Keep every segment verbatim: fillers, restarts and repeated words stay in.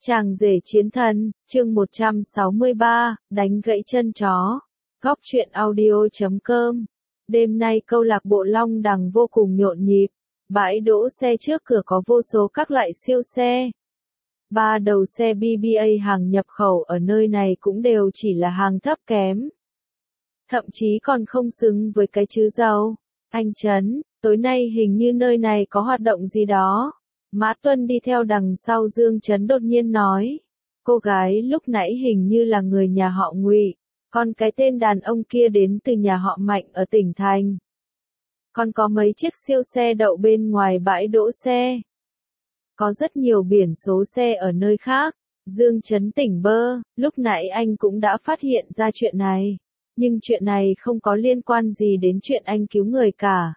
Chàng rể chiến thần, chương một trăm sáu mươi ba, đánh gãy chân chó. Góc truyện audio chấm com. Đêm nay câu lạc bộ Long Đằng vô cùng nhộn nhịp. Bãi đỗ xe trước cửa có vô số các loại siêu xe. Ba đầu xe bê bê a hàng nhập khẩu ở nơi này cũng đều chỉ là hàng thấp kém. Thậm chí còn không xứng với cái chữ giàu. Anh Trấn, tối nay hình như nơi này có hoạt động gì đó. Mã Tuân đi theo đằng sau Dương Trấn đột nhiên nói. Cô gái lúc nãy hình như là người nhà họ Ngụy, còn cái tên đàn ông kia đến từ nhà họ Mạnh ở tỉnh thành. Còn có mấy chiếc siêu xe đậu bên ngoài bãi đỗ xe. Có rất nhiều biển số xe ở nơi khác. Dương Trấn tỉnh bơ, lúc nãy anh cũng đã phát hiện ra chuyện này. Nhưng chuyện này không có liên quan gì đến chuyện anh cứu người cả.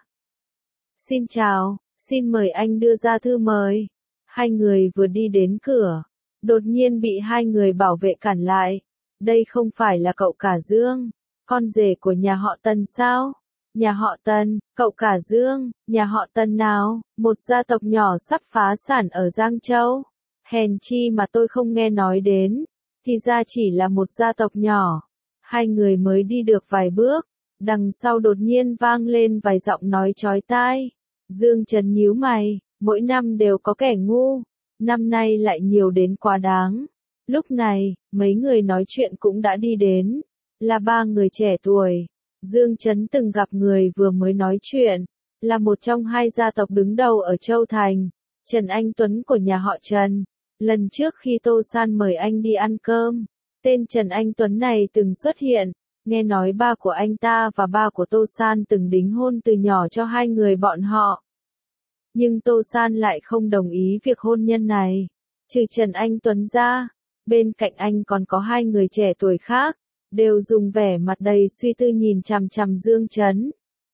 Xin chào. Xin mời anh đưa ra thư mời. Hai người vừa đi đến cửa, đột nhiên bị hai người bảo vệ cản lại. Đây không phải là cậu cả Dương, con rể của nhà họ Tần sao? Nhà họ Tần, cậu cả Dương, nhà họ Tần nào? Một gia tộc nhỏ sắp phá sản ở Giang Châu. Hèn chi mà tôi không nghe nói đến, thì ra chỉ là một gia tộc nhỏ. Hai người mới đi được vài bước, đằng sau đột nhiên vang lên vài giọng nói chói tai. Dương Trấn nhíu mày, mỗi năm đều có kẻ ngu, năm nay lại nhiều đến quá đáng. Lúc này, mấy người nói chuyện cũng đã đi đến, là ba người trẻ tuổi. Dương Trấn từng gặp người vừa mới nói chuyện, là một trong hai gia tộc đứng đầu ở Châu Thành, Trần Anh Tuấn của nhà họ Trần. Lần trước khi Tô San mời anh đi ăn cơm, tên Trần Anh Tuấn này từng xuất hiện. Nghe nói ba của anh ta và ba của Tô San từng đính hôn từ nhỏ cho hai người bọn họ. Nhưng Tô San lại không đồng ý việc hôn nhân này. Trừ Trần Anh Tuấn ra, bên cạnh anh còn có hai người trẻ tuổi khác, đều dùng vẻ mặt đầy suy tư nhìn chằm chằm Dương Trấn.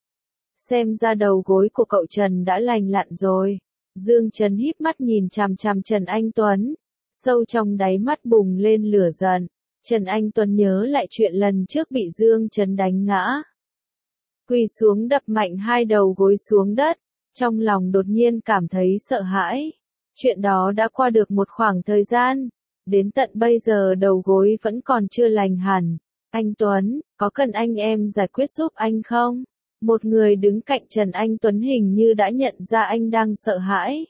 Xem ra đầu gối của cậu Trần đã lành lặn rồi. Dương Trấn híp mắt nhìn chằm chằm Trần Anh Tuấn, sâu trong đáy mắt bùng lên lửa giận. Trần Anh Tuấn nhớ lại chuyện lần trước bị Dương Trấn đánh ngã. Quỳ xuống đập mạnh hai đầu gối xuống đất, trong lòng đột nhiên cảm thấy sợ hãi. Chuyện đó đã qua được một khoảng thời gian, đến tận bây giờ đầu gối vẫn còn chưa lành hẳn. Anh Tuấn, có cần anh em giải quyết giúp anh không? Một người đứng cạnh Trần Anh Tuấn hình như đã nhận ra anh đang sợ hãi.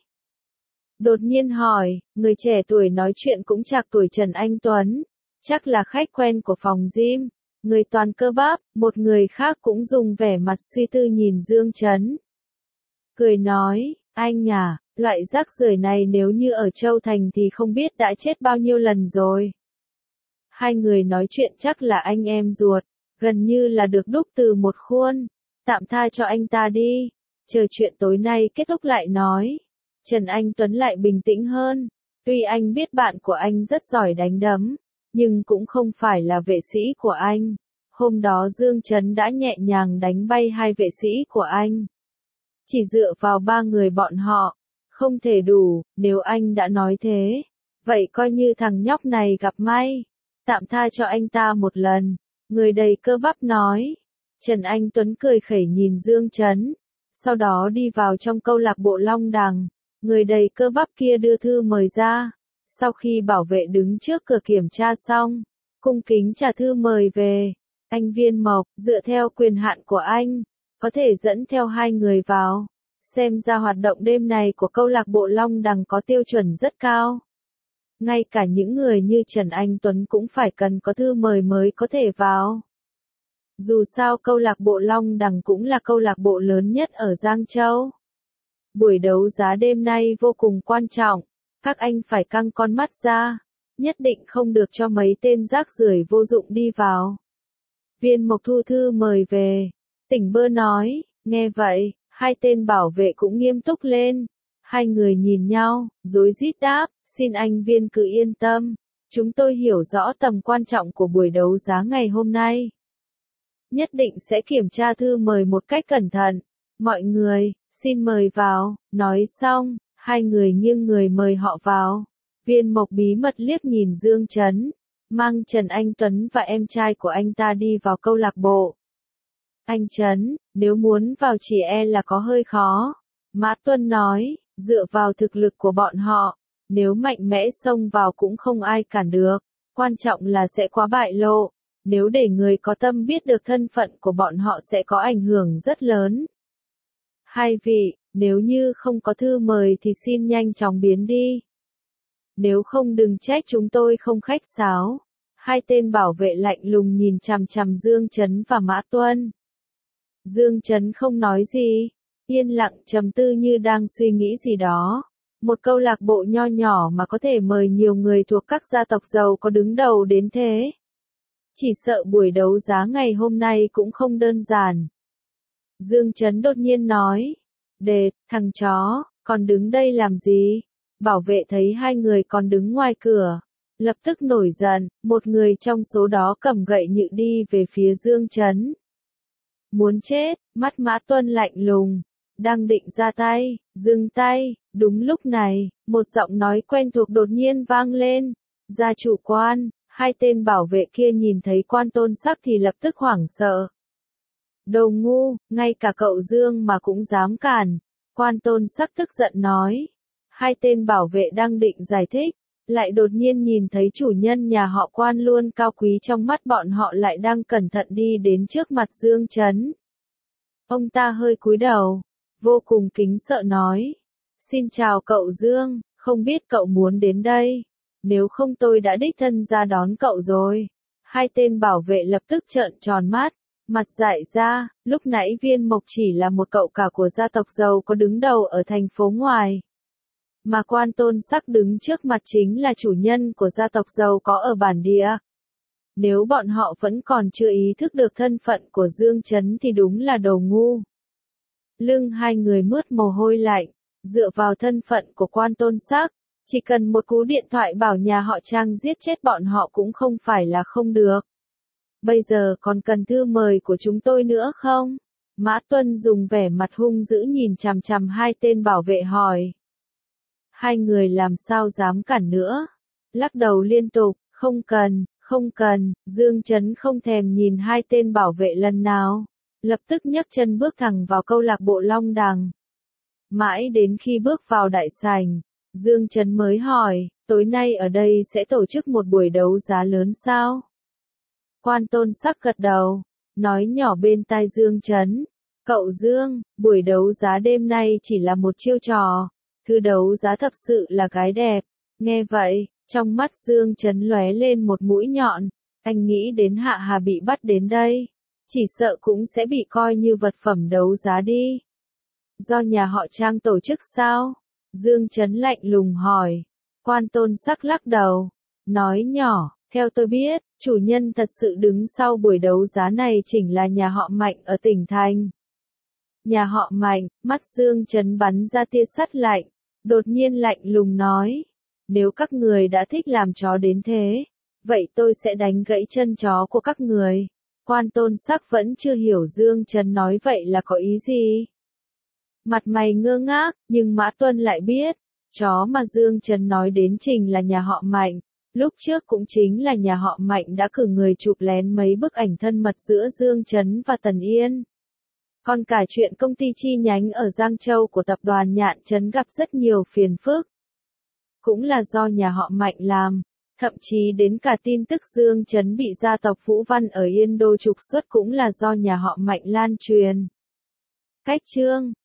Đột nhiên hỏi, người trẻ tuổi nói chuyện cũng chạc tuổi Trần Anh Tuấn. Chắc là khách quen của phòng gym, người toàn cơ bắp, một người khác cũng dùng vẻ mặt suy tư nhìn Dương Trấn. Cười nói, anh à, loại rác rưởi này nếu như ở Châu Thành thì không biết đã chết bao nhiêu lần rồi. Hai người nói chuyện chắc là anh em ruột, gần như là được đúc từ một khuôn. Tạm tha cho anh ta đi, chờ chuyện tối nay kết thúc lại nói. Trần Anh Tuấn lại bình tĩnh hơn, tuy anh biết bạn của anh rất giỏi đánh đấm, nhưng cũng không phải là vệ sĩ của anh. Hôm đó Dương Trấn đã nhẹ nhàng đánh bay hai vệ sĩ của anh. Chỉ dựa vào ba người bọn họ, không thể đủ, nếu anh đã nói thế. Vậy coi như thằng nhóc này gặp may. Tạm tha cho anh ta một lần. Người đầy cơ bắp nói. Trần Anh Tuấn cười khẩy nhìn Dương Trấn. Sau đó đi vào trong câu lạc bộ Long Đằng. Người đầy cơ bắp kia đưa thư mời ra. Sau khi bảo vệ đứng trước cửa kiểm tra xong, cung kính trả thư mời về. Anh Viên Mộc, dựa theo quyền hạn của anh, có thể dẫn theo hai người vào. Xem ra hoạt động đêm này của câu lạc bộ Long Đằng có tiêu chuẩn rất cao. Ngay cả những người như Trần Anh Tuấn cũng phải cần có thư mời mới có thể vào. Dù sao câu lạc bộ Long Đằng cũng là câu lạc bộ lớn nhất ở Giang Châu. Buổi đấu giá đêm nay vô cùng quan trọng. Các anh phải căng con mắt ra, nhất định không được cho mấy tên rác rưởi vô dụng đi vào. Viên Mộc thu thư mời về, tỉnh bơ nói, nghe vậy, hai tên bảo vệ cũng nghiêm túc lên. Hai người nhìn nhau, rối rít đáp, xin anh Viên cứ yên tâm, chúng tôi hiểu rõ tầm quan trọng của buổi đấu giá ngày hôm nay. Nhất định sẽ kiểm tra thư mời một cách cẩn thận. Mọi người, xin mời vào, nói xong. Hai người nghiêng người mời họ vào. Viên Mộc bí mật liếc nhìn Dương Trấn, mang Trần Anh Tuấn và em trai của anh ta đi vào câu lạc bộ. Anh Trấn, nếu muốn vào chỉ e là có hơi khó. Mã Tuân nói, dựa vào thực lực của bọn họ, Nếu mạnh mẽ xông vào cũng không ai cản được, quan trọng là sẽ quá bại lộ. Nếu để người có tâm biết được thân phận của bọn họ sẽ có ảnh hưởng rất lớn. Hai vị, nếu như không có thư mời thì xin nhanh chóng biến đi. Nếu không đừng trách chúng tôi không khách sáo. Hai tên bảo vệ lạnh lùng nhìn chằm chằm Dương Chấn và Mã Tuân. Dương Chấn không nói gì, yên lặng trầm tư như đang suy nghĩ gì đó. Một câu lạc bộ nho nhỏ mà có thể mời nhiều người thuộc các gia tộc giàu có đứng đầu đến thế. Chỉ sợ buổi đấu giá ngày hôm nay cũng không đơn giản. Dương Chấn đột nhiên nói, Đệt, thằng chó, còn đứng đây làm gì? Bảo vệ thấy hai người còn đứng ngoài cửa, lập tức nổi giận, một người trong số đó cầm gậy nhự đi về phía Dương Chấn. Muốn chết, mắt Mã Tuân lạnh lùng, đang định ra tay, dừng tay, đúng lúc này, một giọng nói quen thuộc đột nhiên vang lên, gia chủ Quan. Hai tên bảo vệ kia nhìn thấy Quan Tôn Sắc thì lập tức hoảng sợ. Đồ ngu, ngay cả cậu Dương mà cũng dám cản. Quan Tôn Sắc tức giận nói. Hai tên bảo vệ đang định giải thích, lại đột nhiên nhìn thấy chủ nhân nhà họ Quan luôn cao quý trong mắt bọn họ lại đang cẩn thận đi đến trước mặt Dương Chấn. Ông ta hơi cúi đầu, vô cùng kính sợ nói. Xin chào cậu Dương, không biết cậu muốn đến đây. Nếu không tôi đã đích thân ra đón cậu rồi. Hai tên bảo vệ lập tức trợn tròn mắt, mặt dại ra, lúc nãy Viên Mộc chỉ là một cậu cả của gia tộc giàu có đứng đầu ở thành phố ngoài. Mà Quan Tôn Sắc đứng trước mặt chính là chủ nhân của gia tộc giàu có ở bản địa. Nếu bọn họ vẫn còn chưa ý thức được thân phận của Dương Chấn thì đúng là đồ ngu. Lưng hai người mướt mồ hôi lạnh, dựa vào thân phận của Quan Tôn Sắc. Chỉ cần một cú điện thoại bảo nhà họ Trang giết chết bọn họ cũng không phải là không được. Bây giờ còn cần thư mời của chúng tôi nữa không? Mã Tuân dùng vẻ mặt hung dữ nhìn chằm chằm hai tên bảo vệ hỏi. Hai người làm sao dám cản nữa? Lắc đầu liên tục, không cần, không cần, Dương Chấn không thèm nhìn hai tên bảo vệ lần nào. Lập tức nhấc chân bước thẳng vào câu lạc bộ Long Đằng. Mãi đến khi bước vào đại sảnh, Dương Chấn mới hỏi, tối nay ở đây sẽ tổ chức một buổi đấu giá lớn sao? Quan Tôn Sắc gật đầu, nói nhỏ bên tai Dương Chấn, cậu Dương, buổi đấu giá đêm nay chỉ là một chiêu trò, thứ đấu giá thật sự là gái đẹp. Nghe vậy, trong mắt Dương Chấn lóe lên một mũi nhọn, anh nghĩ đến Hạ Hà bị bắt đến đây, chỉ sợ cũng sẽ bị coi như vật phẩm đấu giá đi. Do nhà họ Trang tổ chức sao? Dương Chấn lạnh lùng hỏi. Quan Tôn Sắc lắc đầu, nói nhỏ, theo tôi biết, chủ nhân thật sự đứng sau buổi đấu giá này chính là nhà họ Mạnh ở tỉnh thành. Nhà họ Mạnh, mắt Dương Chấn bắn ra tia sắt lạnh, đột nhiên lạnh lùng nói, nếu các người đã thích làm chó đến thế, vậy tôi sẽ đánh gãy chân chó của các người. Quan Tôn Sắc vẫn chưa hiểu Dương Chấn nói vậy là có ý gì. Mặt mày ngơ ngác, nhưng Mã Tuân lại biết, chó mà Dương Chấn nói đến trình là nhà họ Mạnh, lúc trước cũng chính là nhà họ Mạnh đã cử người chụp lén mấy bức ảnh thân mật giữa Dương Chấn và Tần Yên. Còn cả chuyện công ty chi nhánh ở Giang Châu của tập đoàn Nhạn Chấn gặp rất nhiều phiền phức. Cũng là do nhà họ Mạnh làm, thậm chí đến cả tin tức Dương Chấn bị gia tộc Vũ Văn ở Yên Đô trục xuất cũng là do nhà họ Mạnh lan truyền. Cách chương